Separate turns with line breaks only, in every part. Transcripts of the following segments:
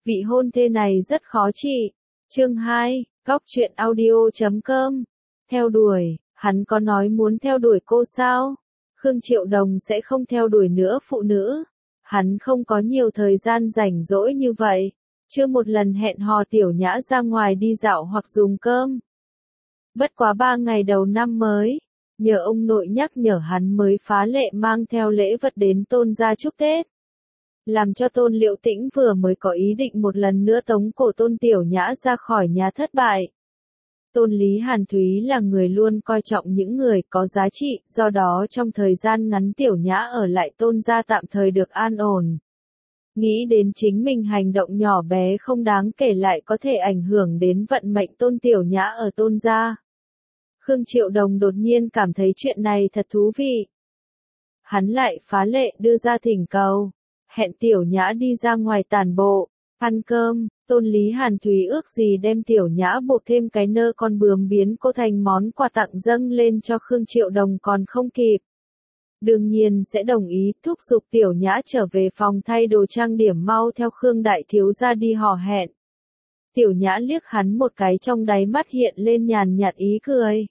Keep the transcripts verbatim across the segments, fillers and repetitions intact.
vị hôn thê này rất khó trị. Chương hai, góc truyện audio chấm com. Theo đuổi, hắn có nói muốn theo đuổi cô sao? Khương Triệu Đồng sẽ không theo đuổi nữa phụ nữ. Hắn không có nhiều thời gian rảnh rỗi như vậy. Chưa một lần hẹn hò Tiểu Nhã ra ngoài đi dạo hoặc dùng cơm. Bất quá ba ngày đầu năm mới, nhờ ông nội nhắc nhở hắn mới phá lệ mang theo lễ vật đến Tôn gia chúc Tết. Làm cho Tôn Liệu Tĩnh vừa mới có ý định một lần nữa tống cổ Tôn Tiểu Nhã ra khỏi nhà thất bại. Tôn Lý Hàn Thúy là người luôn coi trọng những người có giá trị, do đó trong thời gian ngắn Tiểu Nhã ở lại Tôn gia tạm thời được an ổn. Nghĩ đến chính mình hành động nhỏ bé không đáng kể lại có thể ảnh hưởng đến vận mệnh Tôn Tiểu Nhã ở Tôn gia. Khương Triệu Đồng đột nhiên cảm thấy chuyện này thật thú vị. Hắn lại phá lệ đưa ra thỉnh cầu, hẹn Tiểu Nhã đi ra ngoài tản bộ, ăn cơm. Tôn Lý Hàn Thúy ước gì đem Tiểu Nhã buộc thêm cái nơ con bướm biến cô thành món quà tặng dâng lên cho Khương Triệu Đồng còn không kịp. Đương nhiên sẽ đồng ý, thúc giục Tiểu Nhã trở về phòng thay đồ trang điểm mau theo Khương Đại Thiếu gia đi hò hẹn. Tiểu Nhã liếc hắn một cái, trong đáy mắt hiện lên nhàn nhạt ý cười.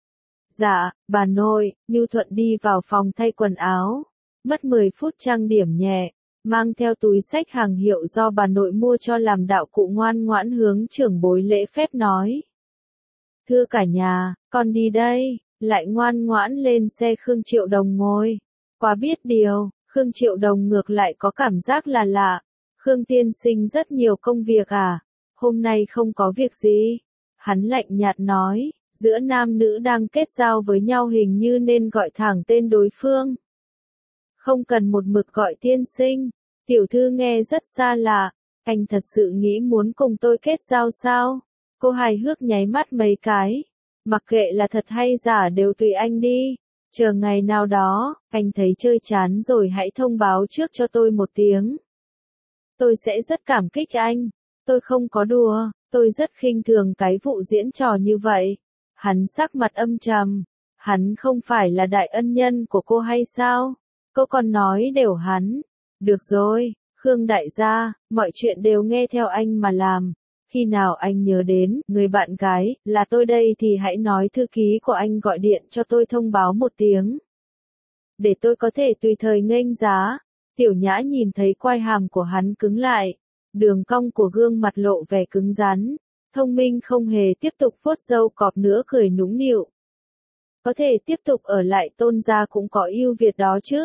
Dạ, bà nội. Nhu Thuận đi vào phòng thay quần áo. Mất mười phút trang điểm nhẹ, mang theo túi xách hàng hiệu do bà nội mua cho làm đạo cụ, ngoan ngoãn hướng trưởng bối lễ phép nói. Thưa cả nhà, con đi đây. Lại ngoan ngoãn lên xe Khương Triệu Đồng ngồi. Quá biết điều, Khương Triệu Đồng ngược lại có cảm giác là lạ. Khương tiên sinh rất nhiều công việc à? Hôm nay không có việc gì. Hắn lạnh nhạt nói, giữa nam nữ đang kết giao với nhau hình như nên gọi thẳng tên đối phương. Không cần một mực gọi tiên sinh. Tiểu thư nghe rất xa lạ. Anh thật sự nghĩ muốn cùng tôi kết giao sao? Cô hài hước nháy mắt mấy cái. Mặc kệ là thật hay giả đều tùy anh đi. Chờ ngày nào đó, anh thấy chơi chán rồi hãy thông báo trước cho tôi một tiếng. Tôi sẽ rất cảm kích anh. Tôi không có đùa, tôi rất khinh thường cái vụ diễn trò như vậy. Hắn sắc mặt âm trầm. Hắn không phải là đại ân nhân của cô hay sao? Cô còn nói đều hắn. Được rồi, Khương đại gia, mọi chuyện đều nghe theo anh mà làm. Khi nào anh nhớ đến người bạn gái là tôi đây thì hãy nói thư ký của anh gọi điện cho tôi thông báo một tiếng. Để tôi có thể tùy thời nghênh giá. Tiểu Nhã nhìn thấy quai hàm của hắn cứng lại. Đường cong của gương mặt lộ vẻ cứng rắn. Thông minh không hề tiếp tục vuốt râu cọp nữa, cười nũng nịu. Có thể tiếp tục ở lại Tôn gia cũng có ưu việt đó chứ.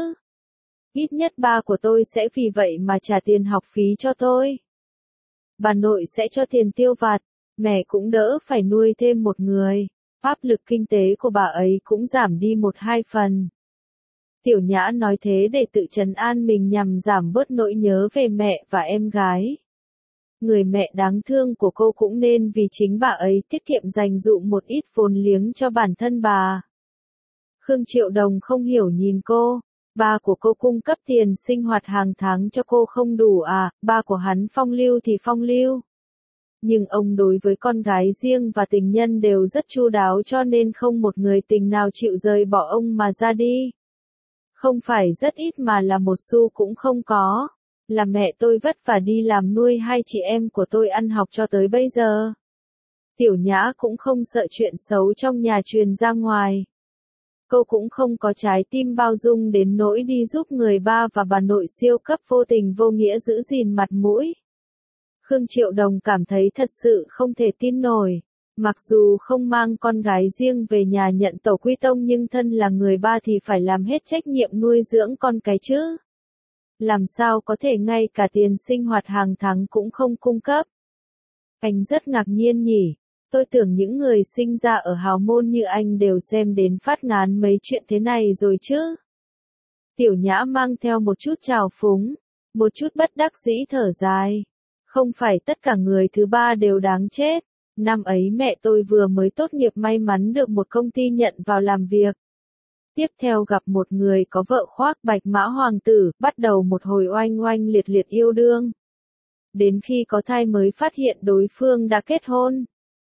Ít nhất ba của tôi sẽ vì vậy mà trả tiền học phí cho tôi. Bà nội sẽ cho tiền tiêu vặt, mẹ cũng đỡ phải nuôi thêm một người. Áp lực kinh tế của bà ấy cũng giảm đi một hai phần. Tiểu Nhã nói thế để tự trấn an mình nhằm giảm bớt nỗi nhớ về mẹ và em gái. Người mẹ đáng thương của cô cũng nên vì chính bà ấy tiết kiệm dành dụm một ít vốn liếng cho bản thân bà. Khương Triệu Đồng không hiểu nhìn cô. Ba của cô cung cấp tiền sinh hoạt hàng tháng cho cô không đủ à? Ba của hắn phong lưu thì phong lưu. Nhưng ông đối với con gái riêng và tình nhân đều rất chu đáo, cho nên không một người tình nào chịu rời bỏ ông mà ra đi. Không phải rất ít mà là một xu cũng không có. Là mẹ tôi vất vả đi làm nuôi hai chị em của tôi ăn học cho tới bây giờ. Tiểu Nhã cũng không sợ chuyện xấu trong nhà truyền ra ngoài. Cô cũng không có trái tim bao dung đến nỗi đi giúp người ba và bà nội siêu cấp vô tình vô nghĩa giữ gìn mặt mũi. Khương Triệu Đồng cảm thấy thật sự không thể tin nổi. Mặc dù không mang con gái riêng về nhà nhận tổ quy tông nhưng thân là người ba thì phải làm hết trách nhiệm nuôi dưỡng con cái chứ. Làm sao có thể ngay cả tiền sinh hoạt hàng tháng cũng không cung cấp. Anh rất ngạc nhiên nhỉ. Tôi tưởng những người sinh ra ở hào môn như anh đều xem đến phát ngán mấy chuyện thế này rồi chứ. Tiểu Nhã mang theo một chút trào phúng, một chút bất đắc dĩ thở dài. Không phải tất cả người thứ ba đều đáng chết. Năm ấy mẹ tôi vừa mới tốt nghiệp may mắn được một công ty nhận vào làm việc. Tiếp theo gặp một người có vợ khoác bạch mã hoàng tử, bắt đầu một hồi oanh oanh liệt liệt yêu đương. Đến khi có thai mới phát hiện đối phương đã kết hôn.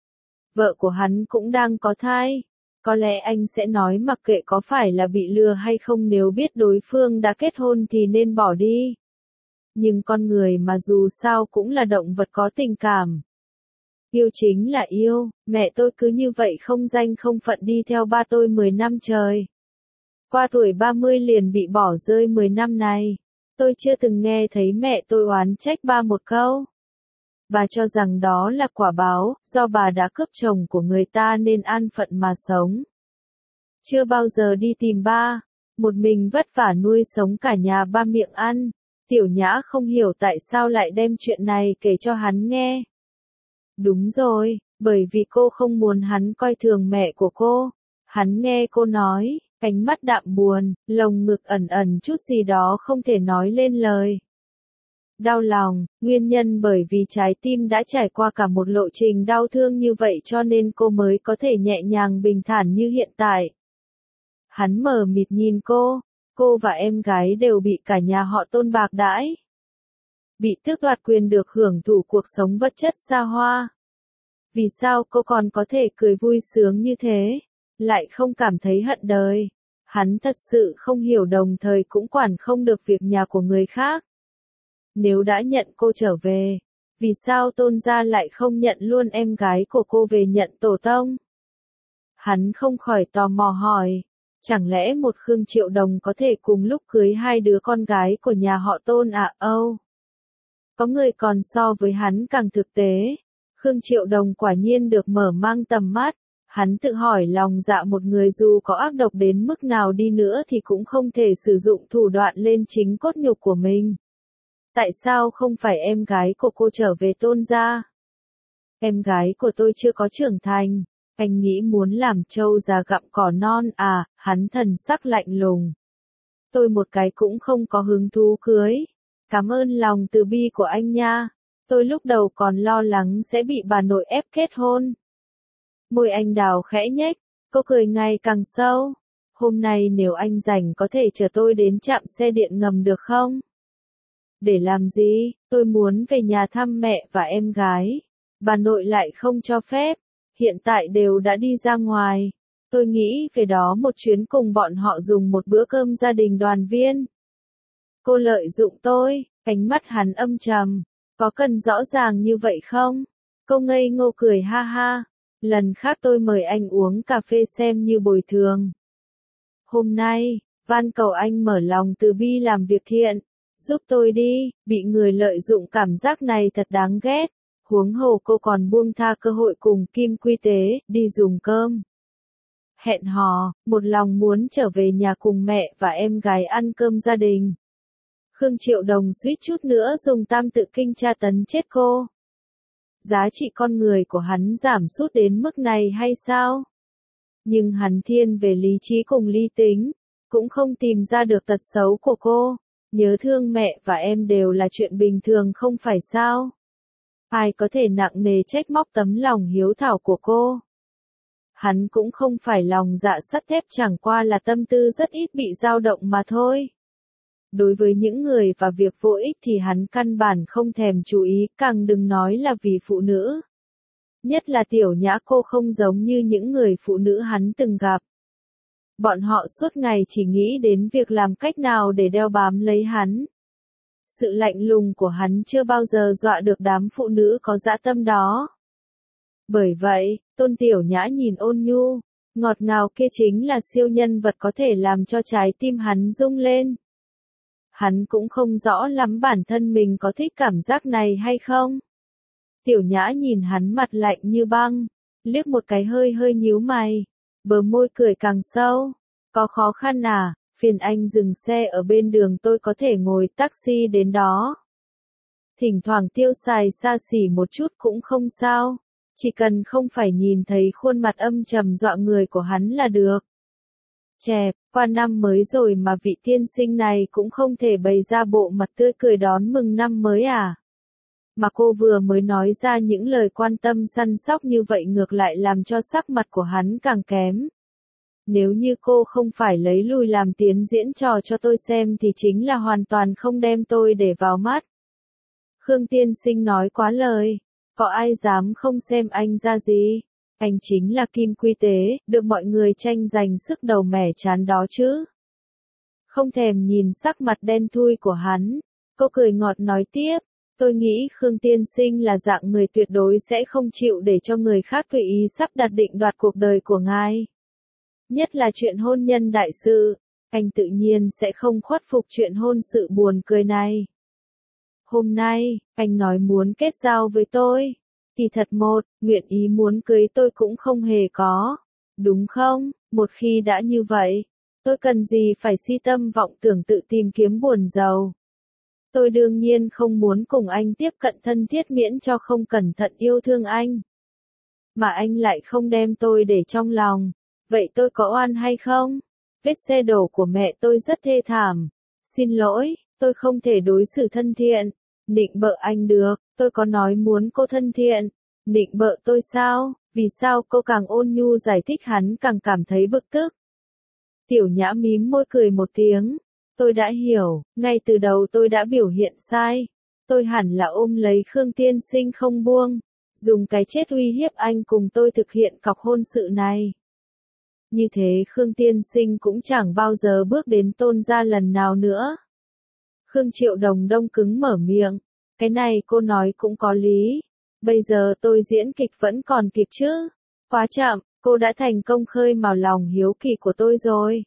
Vợ của hắn cũng đang có thai. Có lẽ anh sẽ nói mặc kệ có phải là bị lừa hay không, nếu biết đối phương đã kết hôn thì nên bỏ đi. Nhưng con người mà dù sao cũng là động vật có tình cảm. Yêu chính là yêu, mẹ tôi cứ như vậy không danh không phận đi theo ba tôi mười năm trời. Qua tuổi ba mươi liền bị bỏ rơi mười năm này. Tôi chưa từng nghe thấy mẹ tôi oán trách ba một câu. Bà cho rằng đó là quả báo, do bà đã cướp chồng của người ta nên an phận mà sống. Chưa bao giờ đi tìm ba, một mình vất vả nuôi sống cả nhà ba miệng ăn. Tiểu Nhã không hiểu tại sao lại đem chuyện này kể cho hắn nghe. Đúng rồi, bởi vì cô không muốn hắn coi thường mẹ của cô. Hắn nghe cô nói, ánh mắt đạm buồn, lồng ngực ẩn ẩn chút gì đó không thể nói lên lời. Đau lòng, nguyên nhân bởi vì trái tim đã trải qua cả một lộ trình đau thương như vậy cho nên cô mới có thể nhẹ nhàng bình thản như hiện tại. Hắn mờ mịt nhìn cô, cô và em gái đều bị cả nhà họ Tôn bạc đãi. Bị tước đoạt quyền được hưởng thụ cuộc sống vật chất xa hoa. Vì sao cô còn có thể cười vui sướng như thế, lại không cảm thấy hận đời? Hắn thật sự không hiểu, đồng thời cũng quản không được việc nhà của người khác. Nếu đã nhận cô trở về, vì sao Tôn gia lại không nhận luôn em gái của cô về nhận tổ tông? Hắn không khỏi tò mò hỏi, chẳng lẽ một Khương Triệu Đồng có thể cùng lúc cưới hai đứa con gái của nhà họ Tôn à? Âu, có người còn so với hắn càng thực tế. Khương Triệu Đồng quả nhiên được mở mang tầm mắt. Hắn tự hỏi lòng dạ một người dù có ác độc đến mức nào đi nữa thì cũng không thể sử dụng thủ đoạn lên chính cốt nhục của mình. Tại sao không phải em gái của cô trở về Tôn gia? Em gái của tôi chưa có trưởng thành, anh nghĩ muốn làm trâu già gặm cỏ non à? Hắn thần sắc lạnh lùng. Tôi một cái cũng không có hứng thú cưới. Cảm ơn lòng từ bi của anh nha. Tôi lúc đầu còn lo lắng sẽ bị bà nội ép kết hôn. Môi anh đào khẽ nhếch, cô cười ngày càng sâu. Hôm nay nếu anh rảnh có thể chở tôi đến trạm xe điện ngầm được không? Để làm gì? Tôi muốn về nhà thăm mẹ và em gái. Bà nội lại không cho phép. Hiện tại đều đã đi ra ngoài. Tôi nghĩ về đó một chuyến cùng bọn họ dùng một bữa cơm gia đình đoàn viên. Cô lợi dụng tôi, ánh mắt hắn âm trầm. Có cần rõ ràng như vậy không? Cô ngây ngô cười ha ha. Lần khác tôi mời anh uống cà phê xem như bồi thường. Hôm nay, van cầu anh mở lòng từ bi làm việc thiện. Giúp tôi đi, bị người lợi dụng cảm giác này thật đáng ghét. Huống hồ cô còn buông tha cơ hội cùng Kim Quy Tế, đi dùng cơm. Hẹn hò, một lòng muốn trở về nhà cùng mẹ và em gái ăn cơm gia đình. Khương Triệu Đồng suýt chút nữa dùng tam tự kinh tra tấn chết cô. Giá trị con người của hắn giảm sút đến mức này hay sao? Nhưng hắn thiên về lý trí cùng lý tính, cũng không tìm ra được tật xấu của cô. Nhớ thương mẹ và em đều là chuyện bình thường không phải sao? Ai có thể nặng nề trách móc tấm lòng hiếu thảo của cô? Hắn cũng không phải lòng dạ sắt thép, chẳng qua là tâm tư rất ít bị dao động mà thôi. Đối với những người và việc vô ích thì hắn căn bản không thèm chú ý, càng đừng nói là vì phụ nữ. Nhất là Tiểu Nhã, cô không giống như những người phụ nữ hắn từng gặp. Bọn họ suốt ngày chỉ nghĩ đến việc làm cách nào để đeo bám lấy hắn. Sự lạnh lùng của hắn chưa bao giờ dọa được đám phụ nữ có dã tâm đó. Bởi vậy, Tôn Tiểu Nhã nhìn ôn nhu, ngọt ngào kia chính là siêu nhân vật có thể làm cho trái tim hắn rung lên. Hắn cũng không rõ lắm bản thân mình có thích cảm giác này hay không. Tiểu Nhã nhìn hắn mặt lạnh như băng, liếc một cái hơi hơi nhíu mày, bờ môi cười càng sâu. Có khó khăn à, phiền anh dừng xe ở bên đường, tôi có thể ngồi taxi đến đó. Thỉnh thoảng tiêu xài xa xỉ một chút cũng không sao, chỉ cần không phải nhìn thấy khuôn mặt âm trầm dọa người của hắn là được. Chẹp, qua năm mới rồi mà vị tiên sinh này cũng không thể bày ra bộ mặt tươi cười đón mừng năm mới à? Mà cô vừa mới nói ra những lời quan tâm săn sóc như vậy ngược lại làm cho sắc mặt của hắn càng kém. Nếu như cô không phải lấy lui làm tiến diễn trò cho tôi xem thì chính là hoàn toàn không đem tôi để vào mắt. Khương tiên sinh nói quá lời, có ai dám không xem anh ra gì? Anh chính là Kim Quy Tế, được mọi người tranh giành sức đầu mẻ chán đó chứ. Không thèm nhìn sắc mặt đen thui của hắn, Cô cười ngọt nói tiếp, tôi nghĩ Khương tiên sinh là dạng người tuyệt đối sẽ không chịu để cho người khác tùy ý sắp đặt định đoạt cuộc đời của ngài. Nhất là chuyện hôn nhân đại sự, anh tự nhiên sẽ không khuất phục chuyện hôn sự buồn cười này. Hôm nay, anh nói muốn kết giao với tôi. Kỳ thật một, nguyện ý muốn cưới tôi cũng không hề có. Đúng không? Một khi đã như vậy, tôi cần gì phải si tâm vọng tưởng tự tìm kiếm buồn giàu. Tôi đương nhiên không muốn cùng anh tiếp cận thân thiết miễn cho không cẩn thận yêu thương anh. Mà anh lại không đem tôi để trong lòng. Vậy tôi có oan hay không? Vết xe đổ của mẹ tôi rất thê thảm. Xin lỗi, tôi không thể đối xử thân thiện. Nịnh bợ anh được, tôi có nói muốn cô thân thiện. Nịnh bợ tôi sao? Vì sao cô càng ôn nhu giải thích hắn càng cảm thấy bực tức. Tiểu Nhã mím môi cười một tiếng. Tôi đã hiểu, ngay từ đầu tôi đã biểu hiện sai. Tôi hẳn là ôm lấy Khương tiên sinh không buông. Dùng cái chết uy hiếp anh cùng tôi thực hiện cọc hôn sự này. Như thế Khương tiên sinh cũng chẳng bao giờ bước đến Tôn gia lần nào nữa. Khương Triệu Đồng đông cứng mở miệng. Cái này cô nói cũng có lý. Bây giờ tôi diễn kịch vẫn còn kịp chứ. Quá chậm, cô đã thành công khơi mào lòng hiếu kỳ của tôi rồi.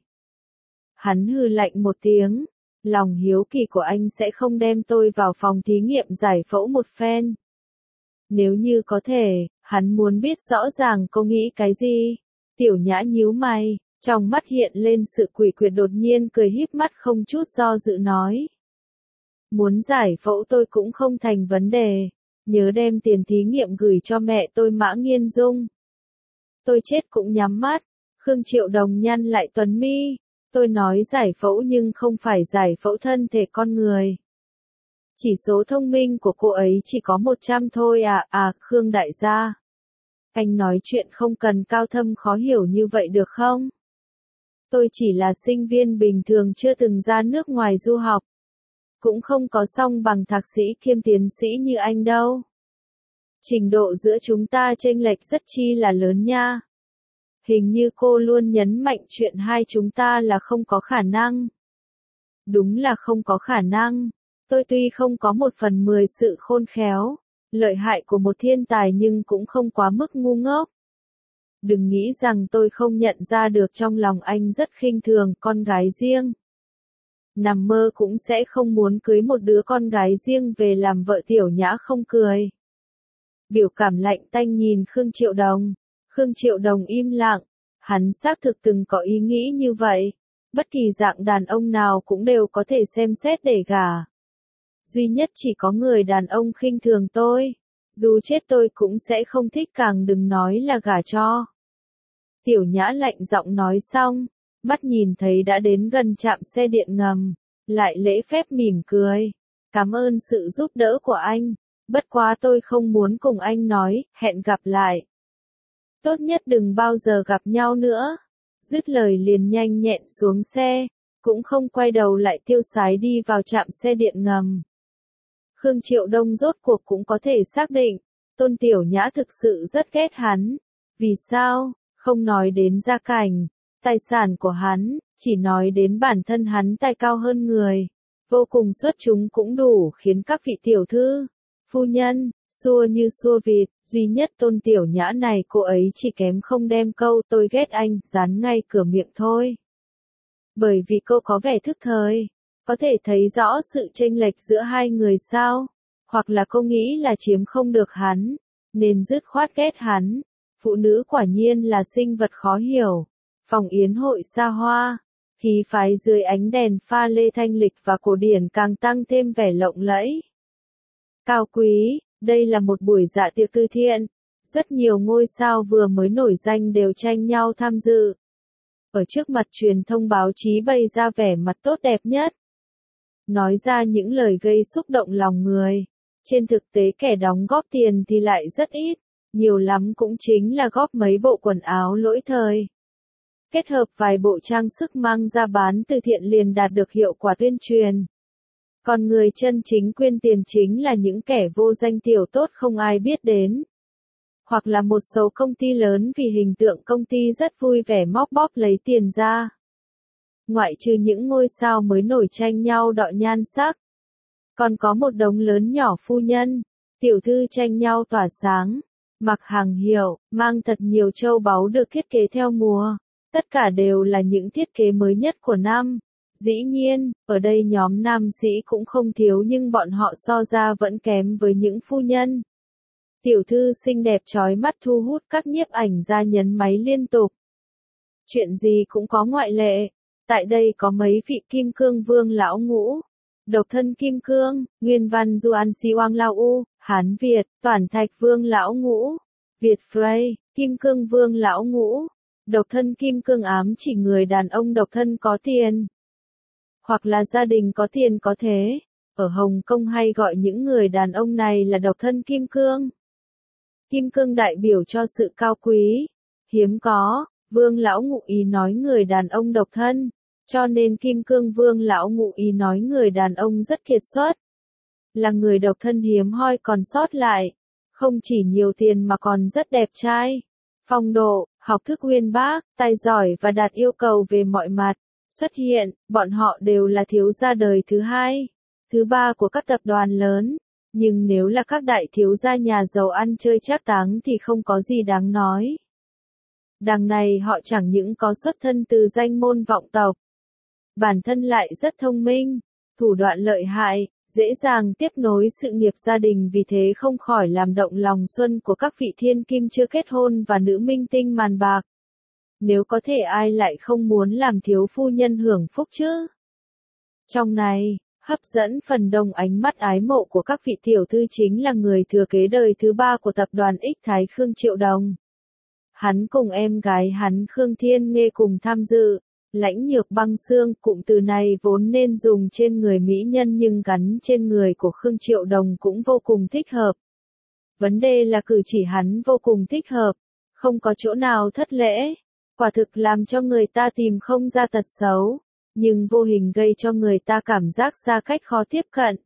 Hắn hừ lạnh một tiếng. Lòng hiếu kỳ của anh sẽ không đem tôi vào phòng thí nghiệm giải phẫu một phen. Nếu như có thể, hắn muốn biết rõ ràng cô nghĩ cái gì. Tiểu Nhã nhíu mày, trong mắt hiện lên sự quỷ quyệt đột nhiên cười híp mắt không chút do dự nói. Muốn giải phẫu tôi cũng không thành vấn đề. Nhớ đem tiền thí nghiệm gửi cho mẹ tôi Mã Nghiên Dung. Tôi chết cũng nhắm mắt. Khương Triệu Đồng nhăn lại tuần mi. Tôi nói giải phẫu nhưng không phải giải phẫu thân thể con người. Chỉ số thông minh của cô ấy chỉ có một trăm thôi à, à, Khương đại gia. Anh nói chuyện không cần cao thâm khó hiểu như vậy được không? Tôi chỉ là sinh viên bình thường chưa từng ra nước ngoài du học. Cũng không có song bằng thạc sĩ kiêm tiến sĩ như anh đâu. Trình độ giữa chúng ta chênh lệch rất chi là lớn nha. Hình như cô luôn nhấn mạnh chuyện hai chúng ta là không có khả năng. Đúng là không có khả năng. Tôi tuy không có một phần mười sự khôn khéo, lợi hại của một thiên tài nhưng cũng không quá mức ngu ngốc. Đừng nghĩ rằng tôi không nhận ra được trong lòng anh rất khinh thường con gái riêng. Nằm mơ cũng sẽ không muốn cưới một đứa con gái riêng về làm vợ. Tiểu Nhã không cười. Biểu cảm lạnh tanh nhìn Khương Triệu Đồng. Khương Triệu Đồng im lặng. Hắn xác thực từng có ý nghĩ như vậy. Bất kỳ dạng đàn ông nào cũng đều có thể xem xét để gả. Duy nhất chỉ có người đàn ông khinh thường tôi. Dù chết tôi cũng sẽ không thích, càng đừng nói là gả cho. Tiểu Nhã lạnh giọng nói xong. Mắt nhìn thấy đã đến gần trạm xe điện ngầm. Lại lễ phép mỉm cười. Cảm ơn sự giúp đỡ của anh. Bất quá tôi không muốn cùng anh nói, hẹn gặp lại. Tốt nhất đừng bao giờ gặp nhau nữa. Dứt lời liền nhanh nhẹn xuống xe. Cũng không quay đầu lại tiêu sái đi vào trạm xe điện ngầm. Khương Triệu Đông rốt cuộc cũng có thể xác định. Tôn Tiểu Nhã thực sự rất ghét hắn. Vì sao? Không nói đến gia cảnh, tài sản của hắn, chỉ nói đến bản thân hắn tài cao hơn người. Vô cùng xuất chúng cũng đủ khiến các vị tiểu thư, phu nhân, xua như xua vịt. Duy nhất Tôn Tiểu Nhã này cô ấy chỉ kém không đem câu tôi ghét anh dán ngay cửa miệng thôi. Bởi vì cô có vẻ thức thời. Có thể thấy rõ sự chênh lệch giữa hai người sao? Hoặc là cô nghĩ là chiếm không được hắn, nên dứt khoát ghét hắn. Phụ nữ quả nhiên là sinh vật khó hiểu. Phòng yến hội xa hoa, khí phái dưới ánh đèn pha lê thanh lịch và cổ điển càng tăng thêm vẻ lộng lẫy. Cao quý, đây là một buổi dạ tiệc từ thiện. Rất nhiều ngôi sao vừa mới nổi danh đều tranh nhau tham dự. Ở trước mặt truyền thông báo chí bày ra vẻ mặt tốt đẹp nhất. Nói ra những lời gây xúc động lòng người. Trên thực tế kẻ đóng góp tiền thì lại rất ít. Nhiều lắm cũng chính là góp mấy bộ quần áo lỗi thời. Kết hợp vài bộ trang sức mang ra bán từ thiện liền đạt được hiệu quả tuyên truyền. Còn người chân chính quyên tiền chính là những kẻ vô danh tiểu tốt không ai biết đến. Hoặc là một số công ty lớn vì hình tượng công ty rất vui vẻ móc bóp lấy tiền ra. Ngoại trừ những ngôi sao mới nổi tranh nhau đọ nhan sắc. Còn có một đống lớn nhỏ phu nhân, tiểu thư tranh nhau tỏa sáng, mặc hàng hiệu, mang thật nhiều châu báu được thiết kế theo mùa. Tất cả đều là những thiết kế mới nhất của năm. Dĩ nhiên, ở đây nhóm nam sĩ cũng không thiếu nhưng bọn họ so ra vẫn kém với những phu nhân. Tiểu thư xinh đẹp chói mắt thu hút các nhiếp ảnh gia nhấn máy liên tục. Chuyện gì cũng có ngoại lệ. Tại đây có mấy vị kim cương vương lão ngũ. Độc thân kim cương, nguyên văn Duan Si Oang Lao U, Hán Việt, Toản Thạch vương lão ngũ. Việt Frey, kim cương vương lão ngũ. Độc thân kim cương ám chỉ người đàn ông độc thân có tiền. Hoặc là gia đình có tiền có thế. Ở Hồng Kông hay gọi những người đàn ông này là độc thân kim cương. Kim cương đại biểu cho sự cao quý, hiếm có. Vương lão ngũ ý nói người đàn ông độc thân, cho nên kim cương vương lão ngũ ý nói người đàn ông rất kiệt xuất. Là người độc thân hiếm hoi còn sót lại, không chỉ nhiều tiền mà còn rất đẹp trai. Phong độ, học thức uyên bác, tài giỏi và đạt yêu cầu về mọi mặt. Xuất hiện, bọn họ đều là thiếu gia đời thứ hai, thứ ba của các tập đoàn lớn. Nhưng nếu là các đại thiếu gia nhà giàu ăn chơi trác táng thì không có gì đáng nói. Đằng này họ chẳng những có xuất thân từ danh môn vọng tộc, bản thân lại rất thông minh, thủ đoạn lợi hại, dễ dàng tiếp nối sự nghiệp gia đình, vì thế không khỏi làm động lòng xuân của các vị thiên kim chưa kết hôn và nữ minh tinh màn bạc. Nếu có thể ai lại không muốn làm thiếu phu nhân hưởng phúc chứ? Trong này, hấp dẫn phần đông ánh mắt ái mộ của các vị tiểu thư chính là người thừa kế đời thứ ba của tập đoàn Ích Thái Khương Triệu Đồng. Hắn cùng em gái hắn Khương Thiên Nghê cùng tham dự. Lãnh nhược băng xương, cụm từ này vốn nên dùng trên người mỹ nhân nhưng gắn trên người của Khương Triệu Đồng cũng vô cùng thích hợp. Vấn đề là cử chỉ hắn vô cùng thích hợp, không có chỗ nào thất lễ, quả thực làm cho người ta tìm không ra tật xấu, nhưng vô hình gây cho người ta cảm giác xa cách khó tiếp cận.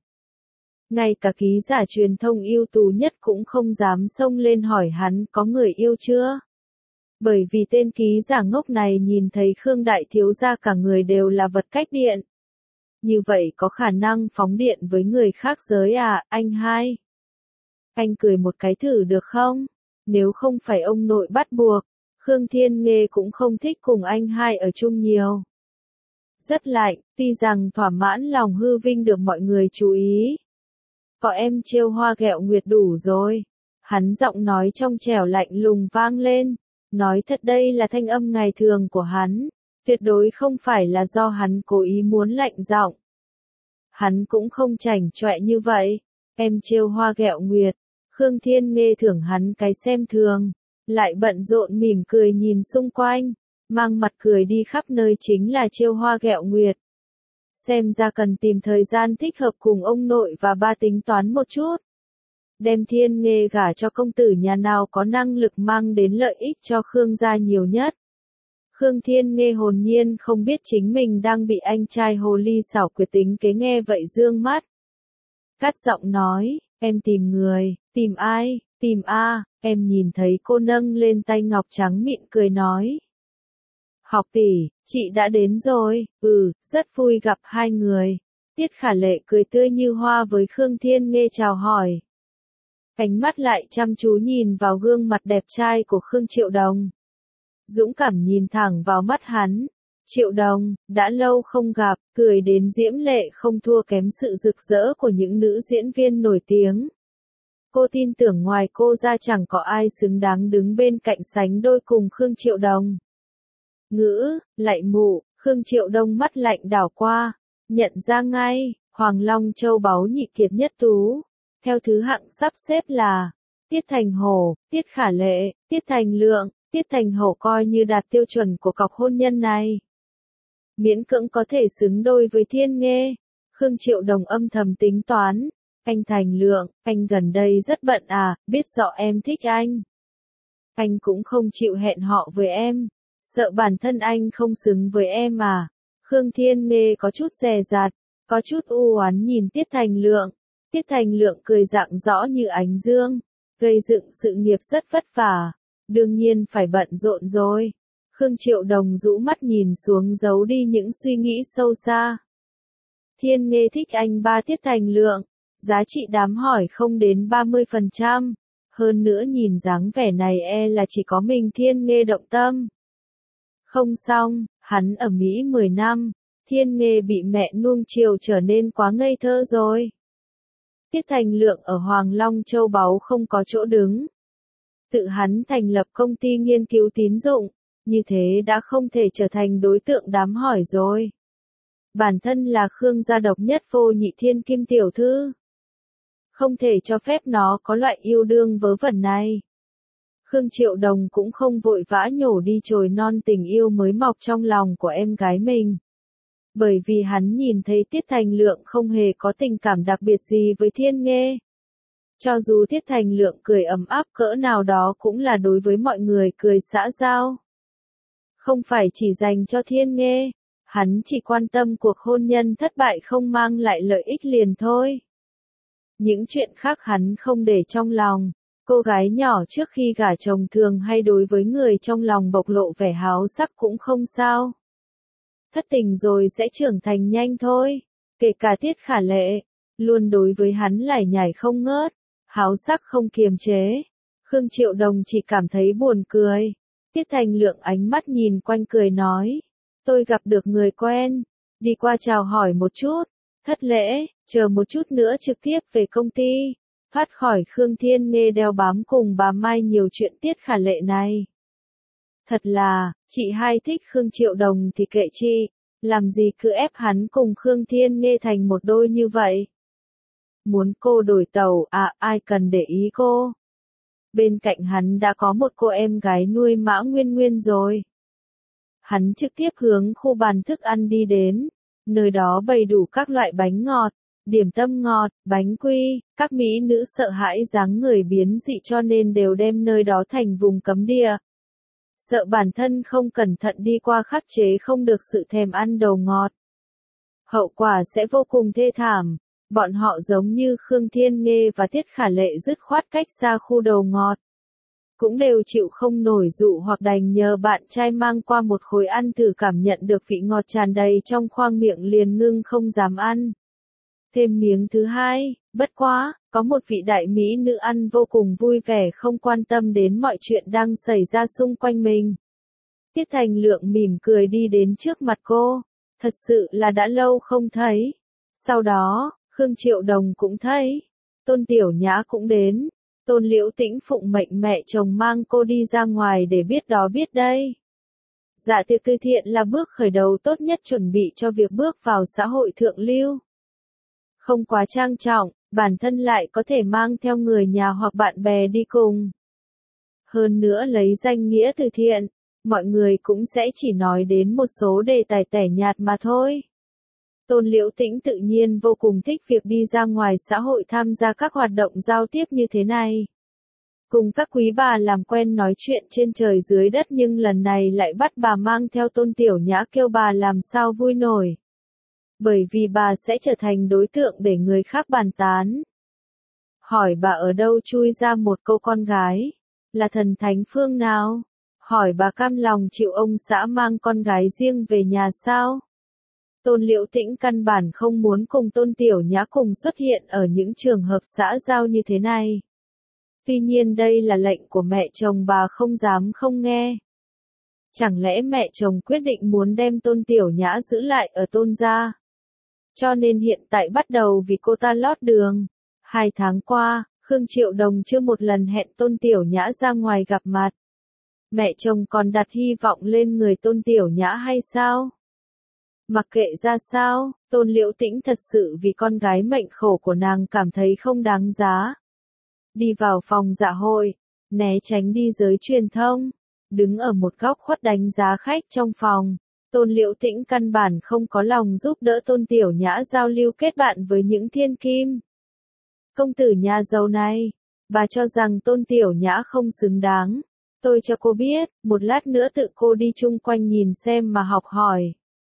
Ngay cả ký giả truyền thông ưu tú nhất cũng không dám xông lên hỏi hắn có người yêu chưa. Bởi vì tên ký giả ngốc này nhìn thấy Khương đại thiếu gia cả người đều là vật cách điện. Như vậy có khả năng phóng điện với người khác giới à, anh hai? Anh cười một cái thử được không? Nếu không phải ông nội bắt buộc, Khương Thiên Nghê cũng không thích cùng anh hai ở chung nhiều. Rất lạnh, tuy rằng thỏa mãn lòng hư vinh được mọi người chú ý. Có em trêu hoa ghẹo nguyệt đủ rồi. Hắn giọng nói trong trẻo lạnh lùng vang lên. Nói thật đây là thanh âm ngày thường của hắn, tuyệt đối không phải là do hắn cố ý muốn lạnh giọng. Hắn cũng không chảnh chọe như vậy, em trêu hoa ghẹo nguyệt. Khương Thiên Nghê thưởng hắn cái xem thường, lại bận rộn mỉm cười nhìn xung quanh, mang mặt cười đi khắp nơi chính là trêu hoa ghẹo nguyệt. Xem ra cần tìm thời gian thích hợp cùng ông nội và ba tính toán một chút. Đem Thiên Nghê gả cho công tử nhà nào có năng lực mang đến lợi ích cho Khương gia nhiều nhất. Khương Thiên Nghê hồn nhiên không biết chính mình đang bị anh trai hồ ly xảo quyệt tính kế, nghe vậy dương mắt. Cắt giọng nói, em tìm người, tìm ai, tìm a, em nhìn thấy cô nâng lên tay ngọc trắng mịn cười nói. Học tỷ, chị đã đến rồi, ừ, rất vui gặp hai người. Tiết Khả Lệ cười tươi như hoa với Khương Thiên Nghê chào hỏi. Ánh mắt lại chăm chú nhìn vào gương mặt đẹp trai của Khương Triệu Đồng. Dũng cảm nhìn thẳng vào mắt hắn. Triệu Đồng, đã lâu không gặp, cười đến diễm lệ không thua kém sự rực rỡ của những nữ diễn viên nổi tiếng. Cô tin tưởng ngoài cô ra chẳng có ai xứng đáng đứng bên cạnh sánh đôi cùng Khương Triệu Đồng. Ngữ, lạy mụ, Khương Triệu Đồng mắt lạnh đảo qua, nhận ra ngay, Hoàng Long châu báu nhị kiệt nhất tú. Theo thứ hạng sắp xếp là Tiết Thành Hổ, Tiết Khả Lệ, Tiết Thành Lượng. Tiết Thành Hổ coi như đạt tiêu chuẩn của cọc hôn nhân này. Miễn cưỡng có thể xứng đôi với Thiên Nghê. Khương Triệu Đồng âm thầm tính toán. Anh Thành Lượng, anh gần đây rất bận à, biết rõ em thích anh. Anh cũng không chịu hẹn họ với em. Sợ bản thân anh không xứng với em à. Khương Thiên Nghê có chút dè dặt, có chút u oán nhìn Tiết Thành Lượng. Tiết Thành Lượng cười rạng rõ như ánh dương. Gây dựng sự nghiệp rất vất vả. Đương nhiên phải bận rộn rồi. Khương Triệu Đồng rũ mắt nhìn xuống giấu đi những suy nghĩ sâu xa. Thiên Nghê thích anh ba Tiết Thành Lượng, giá trị đám hỏi không đến ba mươi phần trăm. Hơn nữa nhìn dáng vẻ này e là chỉ có mình Thiên Nghê động tâm. Không xong, hắn ở Mỹ mười năm, Thiên Nghê bị mẹ nuông chiều trở nên quá ngây thơ rồi. Tiết Thành Lượng ở Hoàng Long Châu Báu không có chỗ đứng. Tự hắn thành lập công ty nghiên cứu tín dụng, như thế đã không thể trở thành đối tượng đám hỏi rồi. Bản thân là Khương gia độc nhất vô nhị thiên kim tiểu thư. Không thể cho phép nó có loại yêu đương vớ vẩn này. Khương Triệu Đồng cũng không vội vã nhổ đi chồi non tình yêu mới mọc trong lòng của em gái mình. Bởi vì hắn nhìn thấy Tiết Thành Lượng không hề có tình cảm đặc biệt gì với Thiên Nghê. Cho dù Tiết Thành Lượng cười ấm áp cỡ nào đó cũng là đối với mọi người cười xã giao. Không phải chỉ dành cho Thiên Nghê, hắn chỉ quan tâm cuộc hôn nhân thất bại không mang lại lợi ích liền thôi. Những chuyện khác hắn không để trong lòng. Cô gái nhỏ trước khi gả chồng thường hay đối với người trong lòng bộc lộ vẻ háo sắc cũng không sao. Thất tình rồi sẽ trưởng thành nhanh thôi. Kể cả Tiết Khả Lệ, luôn đối với hắn lải nhải không ngớt, háo sắc không kiềm chế. Khương Triệu Đồng chỉ cảm thấy buồn cười. Tiết Thành Lượng ánh mắt nhìn quanh cười nói. Tôi gặp được người quen, đi qua chào hỏi một chút. Thất lễ, chờ một chút nữa trực tiếp về công ty. Thoát khỏi Khương Thiên Nghê đeo bám cùng bà Mai nhiều chuyện Tiết Khả Lệ này. Thật là, chị hai thích Khương Triệu Đồng thì kệ chị, làm gì cứ ép hắn cùng Khương Thiên Nghê thành một đôi như vậy. Muốn cô đổi tàu, à ai cần để ý cô. Bên cạnh hắn đã có một cô em gái nuôi Mã Nguyên Nguyên rồi. Hắn trực tiếp hướng khu bàn thức ăn đi đến, nơi đó bày đủ các loại bánh ngọt. Điểm tâm ngọt, bánh quy, các mỹ nữ sợ hãi dáng người biến dị cho nên đều đem nơi đó thành vùng cấm địa. Sợ bản thân không cẩn thận đi qua khắc chế không được sự thèm ăn đồ ngọt. Hậu quả sẽ vô cùng thê thảm. Bọn họ giống như Khương Thiên Nghê và Tiết Khả Lệ dứt khoát cách xa khu đồ ngọt. Cũng đều chịu không nổi dụ hoặc đành nhờ bạn trai mang qua một khối ăn thử cảm nhận được vị ngọt tràn đầy trong khoang miệng liền ngưng không dám ăn. Thêm miếng thứ hai, bất quá, có một vị đại mỹ nữ ăn vô cùng vui vẻ không quan tâm đến mọi chuyện đang xảy ra xung quanh mình. Tiết Thành Lượng mỉm cười đi đến trước mặt cô, thật sự là đã lâu không thấy. Sau đó, Khương Triệu Đồng cũng thấy, Tôn Tiểu Nhã cũng đến, Tôn Liễu Tĩnh phụng mệnh mẹ chồng mang cô đi ra ngoài để biết đó biết đây. Dạ tiệc từ thiện là bước khởi đầu tốt nhất chuẩn bị cho việc bước vào xã hội thượng lưu. Không quá trang trọng, bản thân lại có thể mang theo người nhà hoặc bạn bè đi cùng. Hơn nữa lấy danh nghĩa từ thiện, mọi người cũng sẽ chỉ nói đến một số đề tài tẻ nhạt mà thôi. Tôn Liễu Tĩnh tự nhiên vô cùng thích việc đi ra ngoài xã hội tham gia các hoạt động giao tiếp như thế này. Cùng các quý bà làm quen nói chuyện trên trời dưới đất nhưng lần này lại bắt bà mang theo Tôn Tiểu Nhã kêu bà làm sao vui nổi. Bởi vì bà sẽ trở thành đối tượng để người khác bàn tán. Hỏi bà ở đâu chui ra một cô con gái, là thần thánh phương nào? Hỏi bà cam lòng chịu ông xã mang con gái riêng về nhà sao? Tôn Liễu Tĩnh căn bản không muốn cùng Tôn Tiểu Nhã cùng xuất hiện ở những trường hợp xã giao như thế này. Tuy nhiên đây là lệnh của mẹ chồng bà không dám không nghe. Chẳng lẽ mẹ chồng quyết định muốn đem Tôn Tiểu Nhã giữ lại ở Tôn gia? Cho nên hiện tại bắt đầu vì cô ta lót đường. Hai tháng qua, Khương Triệu Đồng chưa một lần hẹn Tôn Tiểu Nhã ra ngoài gặp mặt. Mẹ chồng còn đặt hy vọng lên người Tôn Tiểu Nhã hay sao? Mặc kệ ra sao, Tôn Liễu Tĩnh thật sự vì con gái mệnh khổ của nàng cảm thấy không đáng giá. Đi vào phòng dạ hội, né tránh đi giới truyền thông, đứng ở một góc khuất đánh giá khách trong phòng. Tôn Liễu Tĩnh căn bản không có lòng giúp đỡ Tôn Tiểu Nhã giao lưu kết bạn với những thiên kim. Công tử nhà giàu này, bà cho rằng Tôn Tiểu Nhã không xứng đáng. Tôi cho cô biết, một lát nữa tự cô đi chung quanh nhìn xem mà học hỏi.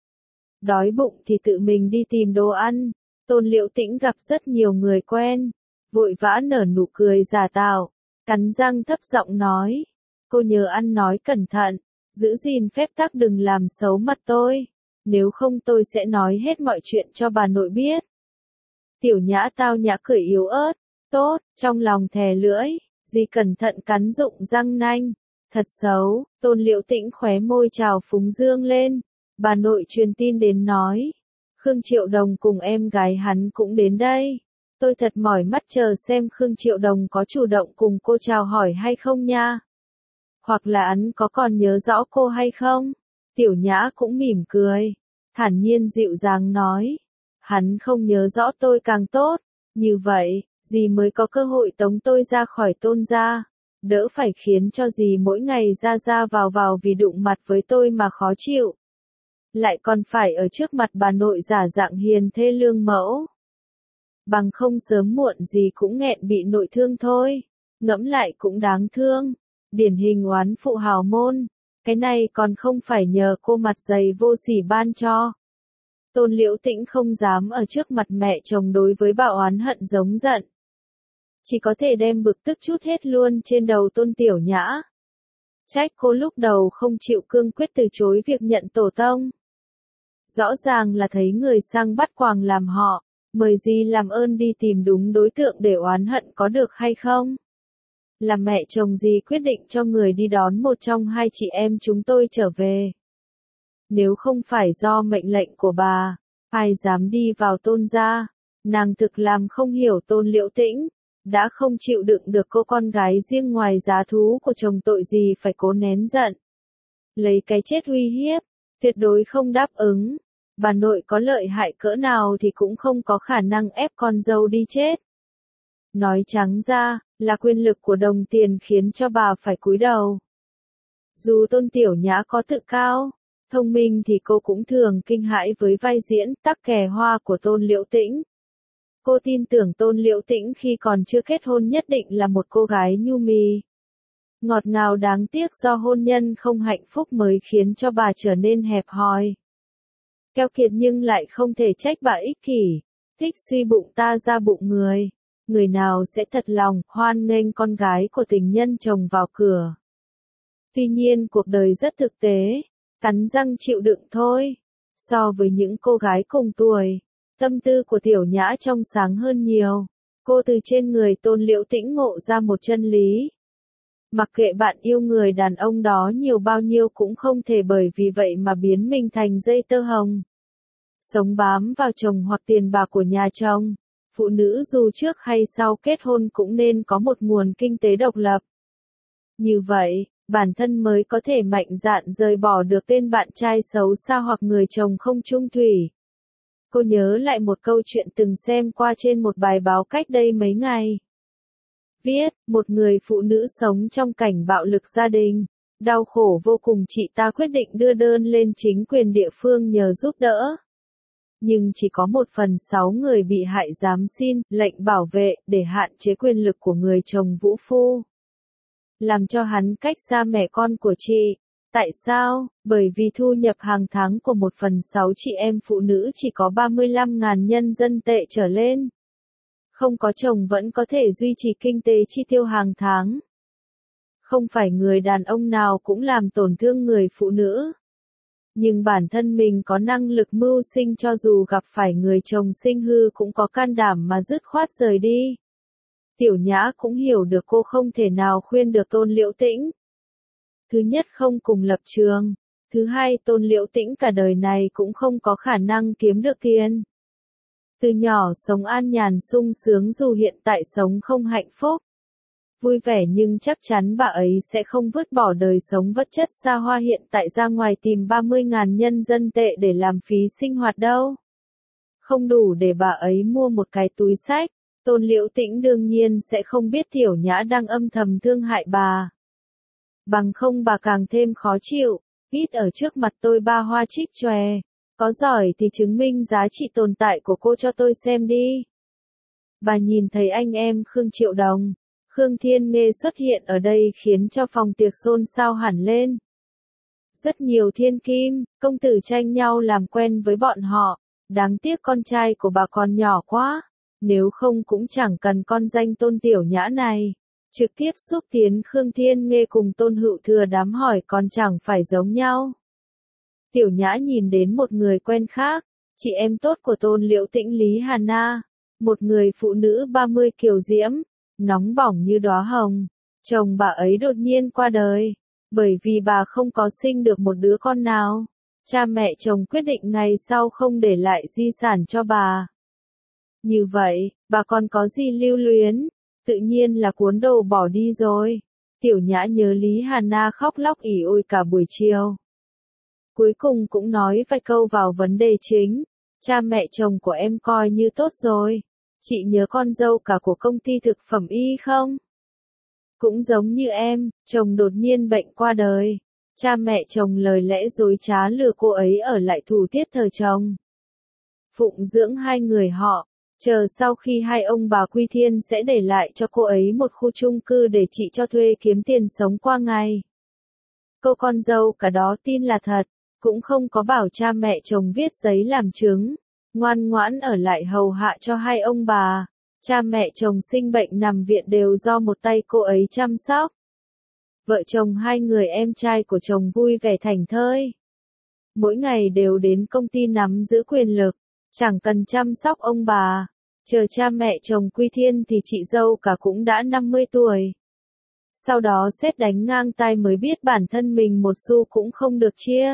Đói bụng thì tự mình đi tìm đồ ăn. Tôn Liễu Tĩnh gặp rất nhiều người quen, vội vã nở nụ cười giả tạo, cắn răng thấp giọng nói. Cô nhớ ăn nói cẩn thận, giữ gìn phép tắc đừng làm xấu mặt tôi. nếu không tôi sẽ nói hết mọi chuyện cho bà nội biết. Tiểu Nhã tao nhã cười yếu ớt, tốt, trong lòng thè lưỡi, dì cẩn thận cắn rụng răng nanh, thật xấu, Tôn Liễu Tĩnh khóe môi trào phúng dương lên, bà nội truyền tin đến nói, Khương Triệu Đồng cùng em gái hắn cũng đến đây. Tôi thật mỏi mắt chờ xem Khương Triệu Đồng có chủ động cùng cô chào hỏi hay không nha. Hoặc là hắn có còn nhớ rõ cô hay không? Tiểu Nhã cũng mỉm cười, thản nhiên dịu dàng nói. Hắn không nhớ rõ tôi càng tốt. Như vậy, dì mới có cơ hội tống tôi ra khỏi Tôn gia. Đỡ phải khiến cho dì mỗi ngày ra ra vào vào vì đụng mặt với tôi mà khó chịu. Lại còn phải ở trước mặt bà nội giả dạng hiền thê lương mẫu. Bằng không sớm muộn gì cũng nghẹn bị nội thương thôi. Ngẫm lại cũng đáng thương. Điển hình oán phụ hào môn. Cái này còn không phải nhờ cô mặt dày vô sỉ ban cho. Tôn Liễu Tĩnh không dám ở trước mặt mẹ chồng đối với bà oán hận giống giận. Chỉ có thể đem bực tức chút hết luôn trên đầu Tôn Tiểu Nhã. Trách cô lúc đầu không chịu cương quyết từ chối việc nhận tổ tông. Rõ ràng là thấy người sang bắt quàng làm họ, mời dì làm ơn đi tìm đúng đối tượng để oán hận có được hay không? Là mẹ chồng dì quyết định cho người đi đón một trong hai chị em chúng tôi trở về. Nếu không phải do mệnh lệnh của bà, ai dám đi vào Tôn gia, nàng thực làm không hiểu Tôn Liễu Tĩnh, đã không chịu đựng được cô con gái riêng ngoài giá thú của chồng tội gì phải cố nén giận. Lấy cái chết uy hiếp, tuyệt đối không đáp ứng. Bà nội có lợi hại cỡ nào thì cũng không có khả năng ép con dâu đi chết. Nói trắng ra, là quyền lực của đồng tiền khiến cho bà phải cúi đầu. Dù Tôn Tiểu Nhã có tự cao, thông minh thì cô cũng thường kinh hãi với vai diễn tắc kè hoa của Tôn Liễu Tĩnh. Cô tin tưởng Tôn Liễu Tĩnh khi còn chưa kết hôn nhất định là một cô gái nhu mì. Ngọt ngào đáng tiếc do hôn nhân không hạnh phúc mới khiến cho bà trở nên hẹp hòi. Keo kiệt nhưng lại không thể trách bà ích kỷ, thích suy bụng ta ra bụng người. Người nào sẽ thật lòng, hoan nghênh con gái của tình nhân chồng vào cửa. Tuy nhiên cuộc đời rất thực tế, cắn răng chịu đựng thôi. So với những cô gái cùng tuổi, tâm tư của Tiểu Nhã trong sáng hơn nhiều. Cô từ trên người Tôn Liễu Tĩnh ngộ ra một chân lý. Mặc kệ bạn yêu người đàn ông đó nhiều bao nhiêu cũng không thể bởi vì vậy mà biến mình thành dây tơ hồng. Sống bám vào chồng hoặc tiền bạc của nhà chồng. Phụ nữ dù trước hay sau kết hôn cũng nên có một nguồn kinh tế độc lập. Như vậy, bản thân mới có thể mạnh dạn rời bỏ được tên bạn trai xấu xa hoặc người chồng không chung thủy. Cô nhớ lại một câu chuyện từng xem qua trên một bài báo cách đây mấy ngày. Viết, một người phụ nữ sống trong cảnh bạo lực gia đình, đau khổ vô cùng, chị ta quyết định đưa đơn lên chính quyền địa phương nhờ giúp đỡ. Nhưng chỉ có một phần sáu người bị hại dám xin lệnh bảo vệ để hạn chế quyền lực của người chồng vũ phu. Làm cho hắn cách xa mẹ con của chị. Tại sao? Bởi vì thu nhập hàng tháng của một phần sáu chị em phụ nữ chỉ có ba mươi lăm nghìn nhân dân tệ trở lên. Không có chồng vẫn có thể duy trì kinh tế chi tiêu hàng tháng. Không phải người đàn ông nào cũng làm tổn thương người phụ nữ. Nhưng bản thân mình có năng lực mưu sinh cho dù gặp phải người chồng sinh hư cũng có can đảm mà dứt khoát rời đi. Tiểu Nhã cũng hiểu được cô không thể nào khuyên được Tôn Liễu Tĩnh. Thứ nhất không cùng lập trường. Thứ hai Tôn Liễu Tĩnh cả đời này cũng không có khả năng kiếm được tiền. Từ nhỏ sống an nhàn sung sướng dù hiện tại sống không hạnh phúc. Vui vẻ nhưng chắc chắn bà ấy sẽ không vứt bỏ đời sống vật chất xa hoa hiện tại ra ngoài tìm ba mươi nghìn nhân dân tệ để làm phí sinh hoạt đâu. Không đủ để bà ấy mua một cái túi xách. Tôn Liễu Tĩnh đương nhiên sẽ không biết Tiểu Nhã đang âm thầm thương hại bà. Bằng không bà càng thêm khó chịu, ít ở trước mặt tôi ba hoa trích chòe. Có giỏi thì chứng minh giá trị tồn tại của cô cho tôi xem đi. Bà nhìn thấy anh em Khương Triệu Đồng, Khương Thiên Nghê xuất hiện ở đây khiến cho phòng tiệc xôn xao hẳn lên. Rất nhiều thiên kim, công tử tranh nhau làm quen với bọn họ. Đáng tiếc con trai của bà còn nhỏ quá. Nếu không cũng chẳng cần con danh Tôn Tiểu Nhã này. Trực tiếp xúc tiến Khương Thiên Nghê cùng Tôn Hữu Thừa đám hỏi còn chẳng phải giống nhau. Tiểu Nhã nhìn đến một người quen khác, chị em tốt của Tôn Liễu Tĩnh Lý Hà Na, một người phụ nữ ba mươi kiều diễm, nóng bỏng như đóa hồng. Chồng bà ấy đột nhiên qua đời, bởi vì bà không có sinh được một đứa con nào. Cha mẹ chồng quyết định ngày sau không để lại di sản cho bà. Như vậy, bà còn có gì lưu luyến, tự nhiên là cuốn đồ bỏ đi rồi. Tiểu Nhã nhớ Lý Hà Na khóc lóc ỉ ôi cả buổi chiều. Cuối cùng cũng nói vài câu vào vấn đề chính. Cha mẹ chồng của em coi như tốt rồi. Chị nhớ con dâu cả của công ty thực phẩm y không? Cũng giống như em, chồng đột nhiên bệnh qua đời. Cha mẹ chồng lời lẽ dối trá lừa cô ấy ở lại thủ tiết thời chồng. Phụng dưỡng hai người họ, chờ sau khi hai ông bà quy thiên sẽ để lại cho cô ấy một khu chung cư để chị cho thuê kiếm tiền sống qua ngày. Cô con dâu cả đó tin là thật, cũng không có bảo cha mẹ chồng viết giấy làm chứng, ngoan ngoãn ở lại hầu hạ cho hai ông bà. Cha mẹ chồng sinh bệnh nằm viện đều do một tay cô ấy chăm sóc. Vợ chồng hai người em trai của chồng vui vẻ thảnh thơi. Mỗi ngày đều đến công ty nắm giữ quyền lực, chẳng cần chăm sóc ông bà. Chờ cha mẹ chồng quy thiên thì chị dâu cả cũng đã năm mươi tuổi. Sau đó sét đánh ngang tai mới biết bản thân mình một xu cũng không được chia.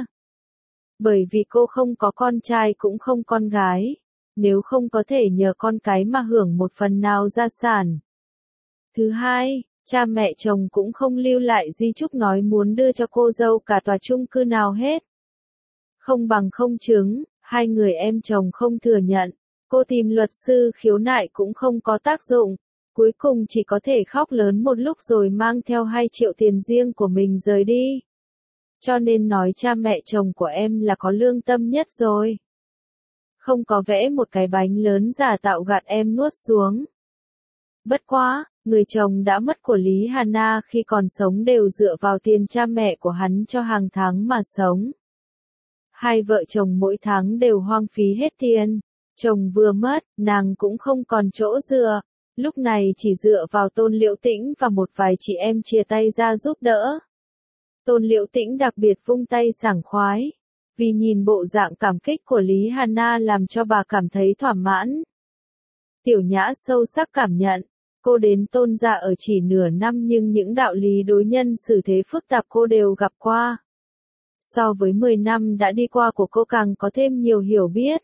Bởi vì cô không có con trai cũng không con gái. Nếu không có thể nhờ con cái mà hưởng một phần nào gia sản. Thứ hai, cha mẹ chồng cũng không lưu lại di chúc nói muốn đưa cho cô dâu cả tòa chung cư nào hết. Không bằng không chứng, hai người em chồng không thừa nhận. Cô tìm luật sư khiếu nại cũng không có tác dụng. Cuối cùng chỉ có thể khóc lớn một lúc rồi mang theo hai triệu tiền riêng của mình rời đi. Cho nên nói cha mẹ chồng của em là có lương tâm nhất rồi. Không có vẽ một cái bánh lớn giả tạo gạt em nuốt xuống. Bất quá, người chồng đã mất của Lý Hà Na khi còn sống đều dựa vào tiền cha mẹ của hắn cho hàng tháng mà sống. Hai vợ chồng mỗi tháng đều hoang phí hết tiền. Chồng vừa mất, nàng cũng không còn chỗ dựa. Lúc này chỉ dựa vào Tôn Liễu Tĩnh và một vài chị em chia tay ra giúp đỡ. Tôn Liễu Tĩnh đặc biệt vung tay sảng khoái. Vì nhìn bộ dạng cảm kích của Lý Hà Na làm cho bà cảm thấy thỏa mãn. Tiểu Nhã sâu sắc cảm nhận, cô đến Tôn gia ở chỉ nửa năm nhưng những đạo lý đối nhân xử thế phức tạp cô đều gặp qua. So với mười năm đã đi qua của cô càng có thêm nhiều hiểu biết.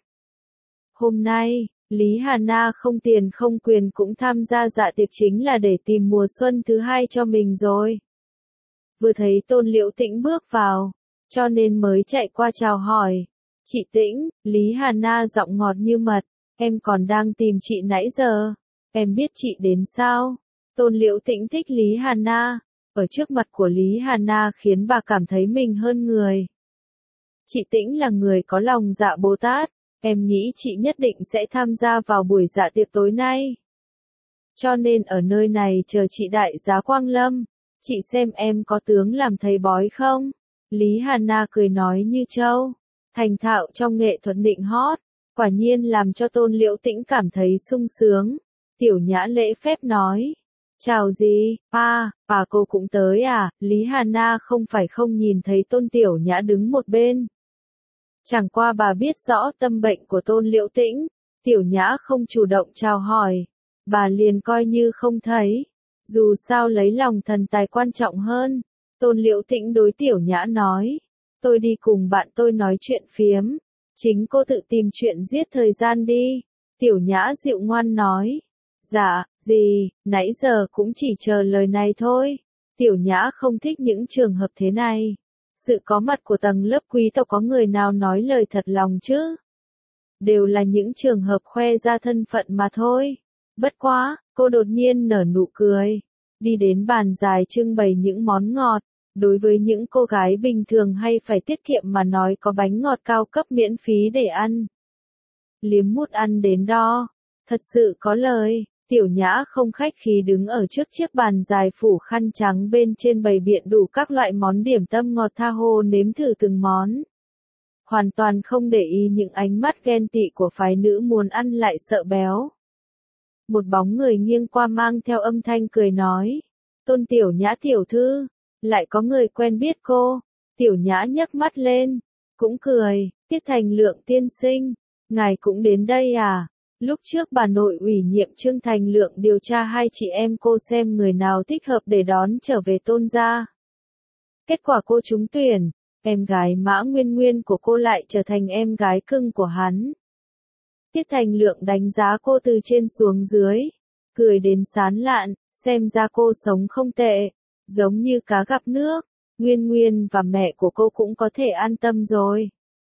Hôm nay, Lý Hà Na không tiền không quyền cũng tham gia dạ tiệc chính là để tìm mùa xuân thứ hai cho mình rồi. Vừa thấy Tôn Liễu Tĩnh bước vào, cho nên mới chạy qua chào hỏi. Chị Tĩnh, Lý Hà Na giọng ngọt như mật, em còn đang tìm chị nãy giờ. Em biết chị đến sao? Tôn Liễu Tĩnh thích Lý Hà Na, ở trước mặt của Lý Hà Na khiến bà cảm thấy mình hơn người. Chị Tĩnh là người có lòng dạ Bồ Tát, em nghĩ chị nhất định sẽ tham gia vào buổi dạ tiệc tối nay. Cho nên ở nơi này chờ chị đại giá quang lâm, chị xem em có tướng làm thầy bói không? Lý Hà Na cười nói như trâu, thành thạo trong nghệ thuật nịnh hót, quả nhiên làm cho Tôn Liễu Tĩnh cảm thấy sung sướng. Tiểu Nhã lễ phép nói, chào gì, pa, pa cô cũng tới à? Lý Hà Na không phải không nhìn thấy Tôn Tiểu Nhã đứng một bên. Chẳng qua bà biết rõ tâm bệnh của Tôn Liễu Tĩnh, Tiểu Nhã không chủ động chào hỏi, bà liền coi như không thấy. Dù sao lấy lòng thần tài quan trọng hơn. Tôn Liễu Tĩnh đối Tiểu Nhã nói, tôi đi cùng bạn tôi nói chuyện phiếm, chính cô tự tìm chuyện giết thời gian đi. Tiểu Nhã dịu ngoan nói, dạ, gì, nãy giờ cũng chỉ chờ lời này thôi. Tiểu Nhã không thích những trường hợp thế này. Sự có mặt của tầng lớp quý tộc có người nào nói lời thật lòng chứ? Đều là những trường hợp khoe ra thân phận mà thôi. Bất quá, cô đột nhiên nở nụ cười, đi đến bàn dài trưng bày những món ngọt. Đối với những cô gái bình thường hay phải tiết kiệm mà nói có bánh ngọt cao cấp miễn phí để ăn. Liếm mút ăn đến đo. Thật sự có lời. Tiểu Nhã không khách khí đứng ở trước chiếc bàn dài phủ khăn trắng bên trên bày biện đủ các loại món điểm tâm ngọt tha hồ nếm thử từng món. Hoàn toàn không để ý những ánh mắt ghen tị của phái nữ muốn ăn lại sợ béo. Một bóng người nghiêng qua mang theo âm thanh cười nói, Tôn Tiểu Nhã tiểu thư, lại có người quen biết cô. Tiểu Nhã nhấc mắt lên, cũng cười, Tiết Thành Lượng tiên sinh, ngài cũng đến đây à? Lúc trước bà nội ủy nhiệm Trương Thành Lượng điều tra hai chị em cô xem người nào thích hợp để đón trở về Tôn gia. Kết quả cô trúng tuyển, em gái Mã Nguyên Nguyên của cô lại trở thành em gái cưng của hắn. Tiết Thành Lượng đánh giá cô từ trên xuống dưới, cười đến sán lạn, xem ra cô sống không tệ, giống như cá gặp nước, Nguyên Nguyên và mẹ của cô cũng có thể an tâm rồi.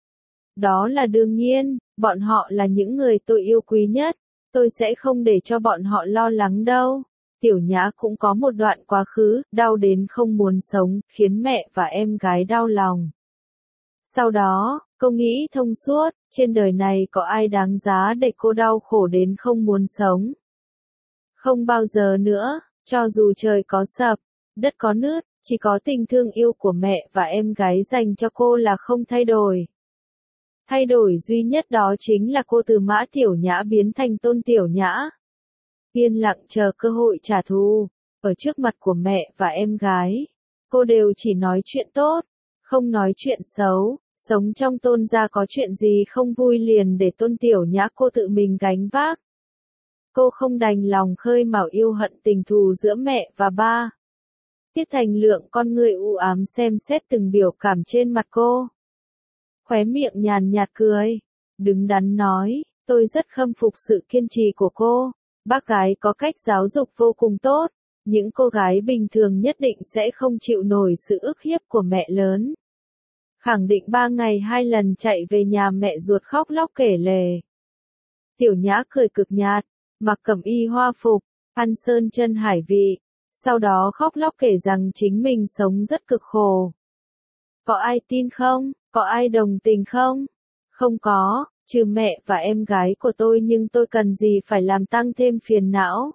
Đó là đương nhiên, bọn họ là những người tôi yêu quý nhất, tôi sẽ không để cho bọn họ lo lắng đâu. Tiểu Nhã cũng có một đoạn quá khứ, đau đến không muốn sống, khiến mẹ và em gái đau lòng. Sau đó, cô nghĩ thông suốt, trên đời này có ai đáng giá để cô đau khổ đến không muốn sống. Không bao giờ nữa, cho dù trời có sập, đất có nứt, chỉ có tình thương yêu của mẹ và em gái dành cho cô là không thay đổi. Thay đổi duy nhất đó chính là cô từ Mã Tiểu Nhã biến thành Tôn Tiểu Nhã. Yên lặng chờ cơ hội trả thù, ở trước mặt của mẹ và em gái, cô đều chỉ nói chuyện tốt, không nói chuyện xấu, sống trong Tôn gia có chuyện gì không vui liền để Tôn Tiểu Nhã cô tự mình gánh vác. Cô không đành lòng khơi mào yêu hận tình thù giữa mẹ và ba. Tiết Thành Lượng con người u ám xem xét từng biểu cảm trên mặt cô. Khóe miệng nhàn nhạt cười, đứng đắn nói, tôi rất khâm phục sự kiên trì của cô, bác gái có cách giáo dục vô cùng tốt, những cô gái bình thường nhất định sẽ không chịu nổi sự ức hiếp của mẹ lớn. Khẳng định ba ngày hai lần chạy về nhà mẹ ruột khóc lóc kể lể. Tiểu Nhã cười cực nhạt, mặc cẩm y hoa phục, ăn sơn chân hải vị, sau đó khóc lóc kể rằng chính mình sống rất cực khổ. Có ai tin không? Có ai đồng tình không? Không có, trừ mẹ và em gái của tôi, nhưng tôi cần gì phải làm tăng thêm phiền não.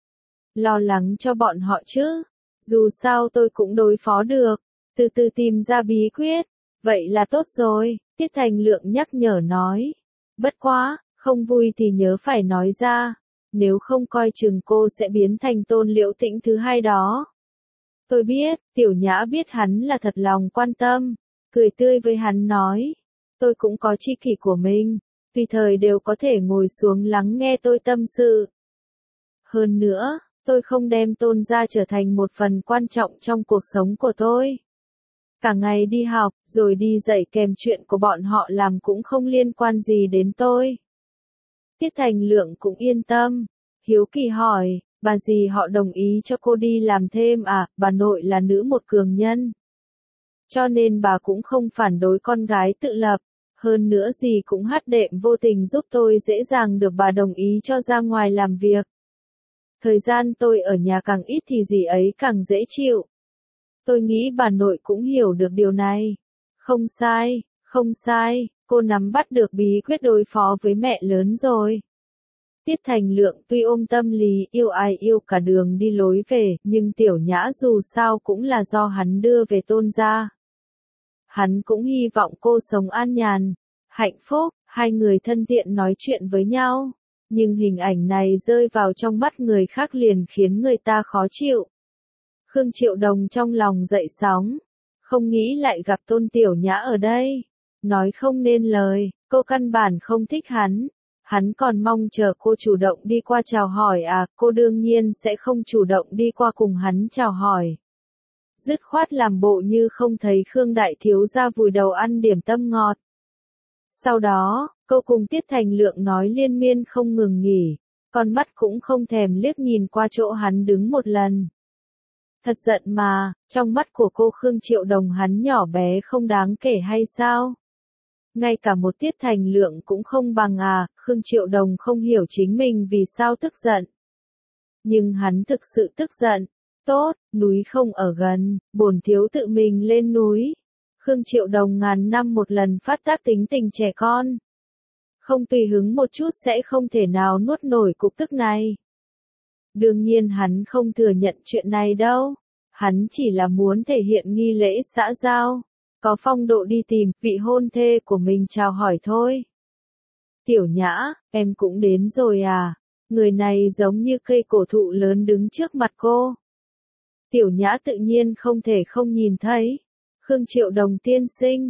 Lo lắng cho bọn họ chứ, dù sao tôi cũng đối phó được, từ từ tìm ra bí quyết, vậy là tốt rồi, Tiết Thành Lượng nhắc nhở nói. Bất quá, không vui thì nhớ phải nói ra, nếu không coi chừng cô sẽ biến thành Tôn Liễu Tĩnh thứ hai đó. Tôi biết, Tiểu Nhã biết hắn là thật lòng quan tâm, cười tươi với hắn nói, tôi cũng có tri kỷ của mình, tùy thời đều có thể ngồi xuống lắng nghe tôi tâm sự. Hơn nữa, tôi không đem Tôn gia trở thành một phần quan trọng trong cuộc sống của tôi. Cả ngày đi học, rồi đi dạy kèm, chuyện của bọn họ làm cũng không liên quan gì đến tôi. Tiết Thành Lượng cũng yên tâm, hiếu kỳ hỏi, bà dì họ đồng ý cho cô đi làm thêm à? Bà nội là nữ một cường nhân, cho nên bà cũng không phản đối con gái tự lập, hơn nữa dì cũng hắt đệm vô tình giúp tôi dễ dàng được bà đồng ý cho ra ngoài làm việc. Thời gian tôi ở nhà càng ít thì dì ấy càng dễ chịu. Tôi nghĩ bà nội cũng hiểu được điều này. Không sai, không sai, cô nắm bắt được bí quyết đối phó với mẹ lớn rồi. Tiết Thành Lượng tuy ôm tâm lý yêu ai yêu cả đường đi lối về, nhưng Tiểu Nhã dù sao cũng là do hắn đưa về Tôn gia. Hắn cũng hy vọng cô sống an nhàn, hạnh phúc, hai người thân thiện nói chuyện với nhau. Nhưng hình ảnh này rơi vào trong mắt người khác liền khiến người ta khó chịu. Khương Triệu Đồng trong lòng dậy sóng, không nghĩ lại gặp Tôn Tiểu Nhã ở đây. Nói không nên lời, cô căn bản không thích hắn. Hắn còn mong chờ cô chủ động đi qua chào hỏi à, cô đương nhiên sẽ không chủ động đi qua cùng hắn chào hỏi. Dứt khoát làm bộ như không thấy Khương Đại Thiếu gia vùi đầu ăn điểm tâm ngọt. Sau đó, cô cùng Tiết Thành Lượng nói liên miên không ngừng nghỉ, con mắt cũng không thèm liếc nhìn qua chỗ hắn đứng một lần. Thật giận mà, trong mắt của cô Khương Triệu Đồng hắn nhỏ bé không đáng kể hay sao? Ngay cả một Tiết Thành Lượng cũng không bằng à, Khương Triệu Đồng không hiểu chính mình vì sao tức giận. Nhưng hắn thực sự tức giận. Tốt, núi không ở gần, bổn thiếu tự mình lên núi. Khương Triệu Đồng ngàn năm một lần phát tác tính tình trẻ con. Không tùy hứng một chút sẽ không thể nào nuốt nổi cục tức này. Đương nhiên hắn không thừa nhận chuyện này đâu. Hắn chỉ là muốn thể hiện nghi lễ xã giao, có phong độ đi tìm vị hôn thê của mình chào hỏi thôi. Tiểu Nhã, em cũng đến rồi à? Người này giống như cây cổ thụ lớn đứng trước mặt cô. Tiểu Nhã tự nhiên không thể không nhìn thấy. Khương Triệu Đồng tiên sinh,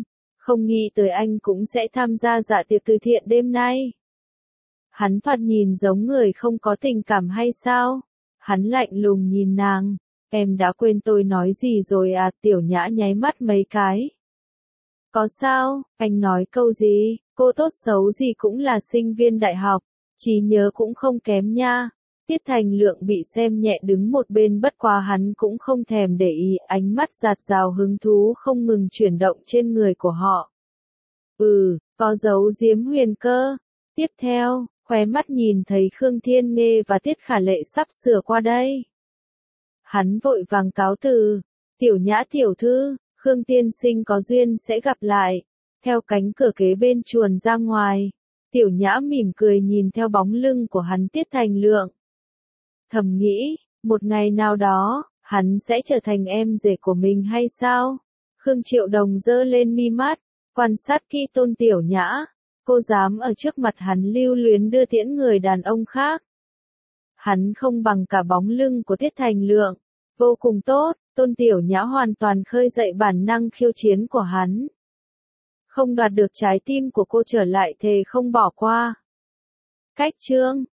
Không nghĩ tới anh cũng sẽ tham gia dạ tiệc từ thiện đêm nay. Hắn thoạt nhìn giống người không có tình cảm hay sao? Hắn lạnh lùng nhìn nàng. Em đã quên tôi nói gì rồi à? Tiểu Nhã nháy mắt mấy cái. Có sao? Anh nói câu gì? Cô tốt xấu gì cũng là sinh viên đại học. Trí nhớ cũng không kém nha. Tiết Thành Lượng bị xem nhẹ đứng một bên, bất quá hắn cũng không thèm để ý, ánh mắt dạt dào hứng thú không ngừng chuyển động trên người của họ. Ừ, có dấu giếm huyền cơ. Tiếp theo, khóe mắt nhìn thấy Khương Thiên Nghê và Tiết Khả Lệ sắp sửa qua đây. Hắn vội vàng cáo từ. Tiểu Nhã tiểu thư, Khương tiên sinh có duyên sẽ gặp lại. Theo cánh cửa kế bên chuồn ra ngoài, Tiểu Nhã mỉm cười nhìn theo bóng lưng của hắn Tiết Thành Lượng. Thầm nghĩ, một ngày nào đó, hắn sẽ trở thành em rể của mình hay sao? Khương Triệu Đồng giơ lên mi mắt, quan sát kỹ Tôn Tiểu Nhã. Cô dám ở trước mặt hắn lưu luyến đưa tiễn người đàn ông khác. Hắn không bằng cả bóng lưng của Tiết Thành Lượng. Vô cùng tốt, Tôn Tiểu Nhã hoàn toàn khơi dậy bản năng khiêu chiến của hắn. Không đoạt được trái tim của cô trở lại thề không bỏ qua. Cách chương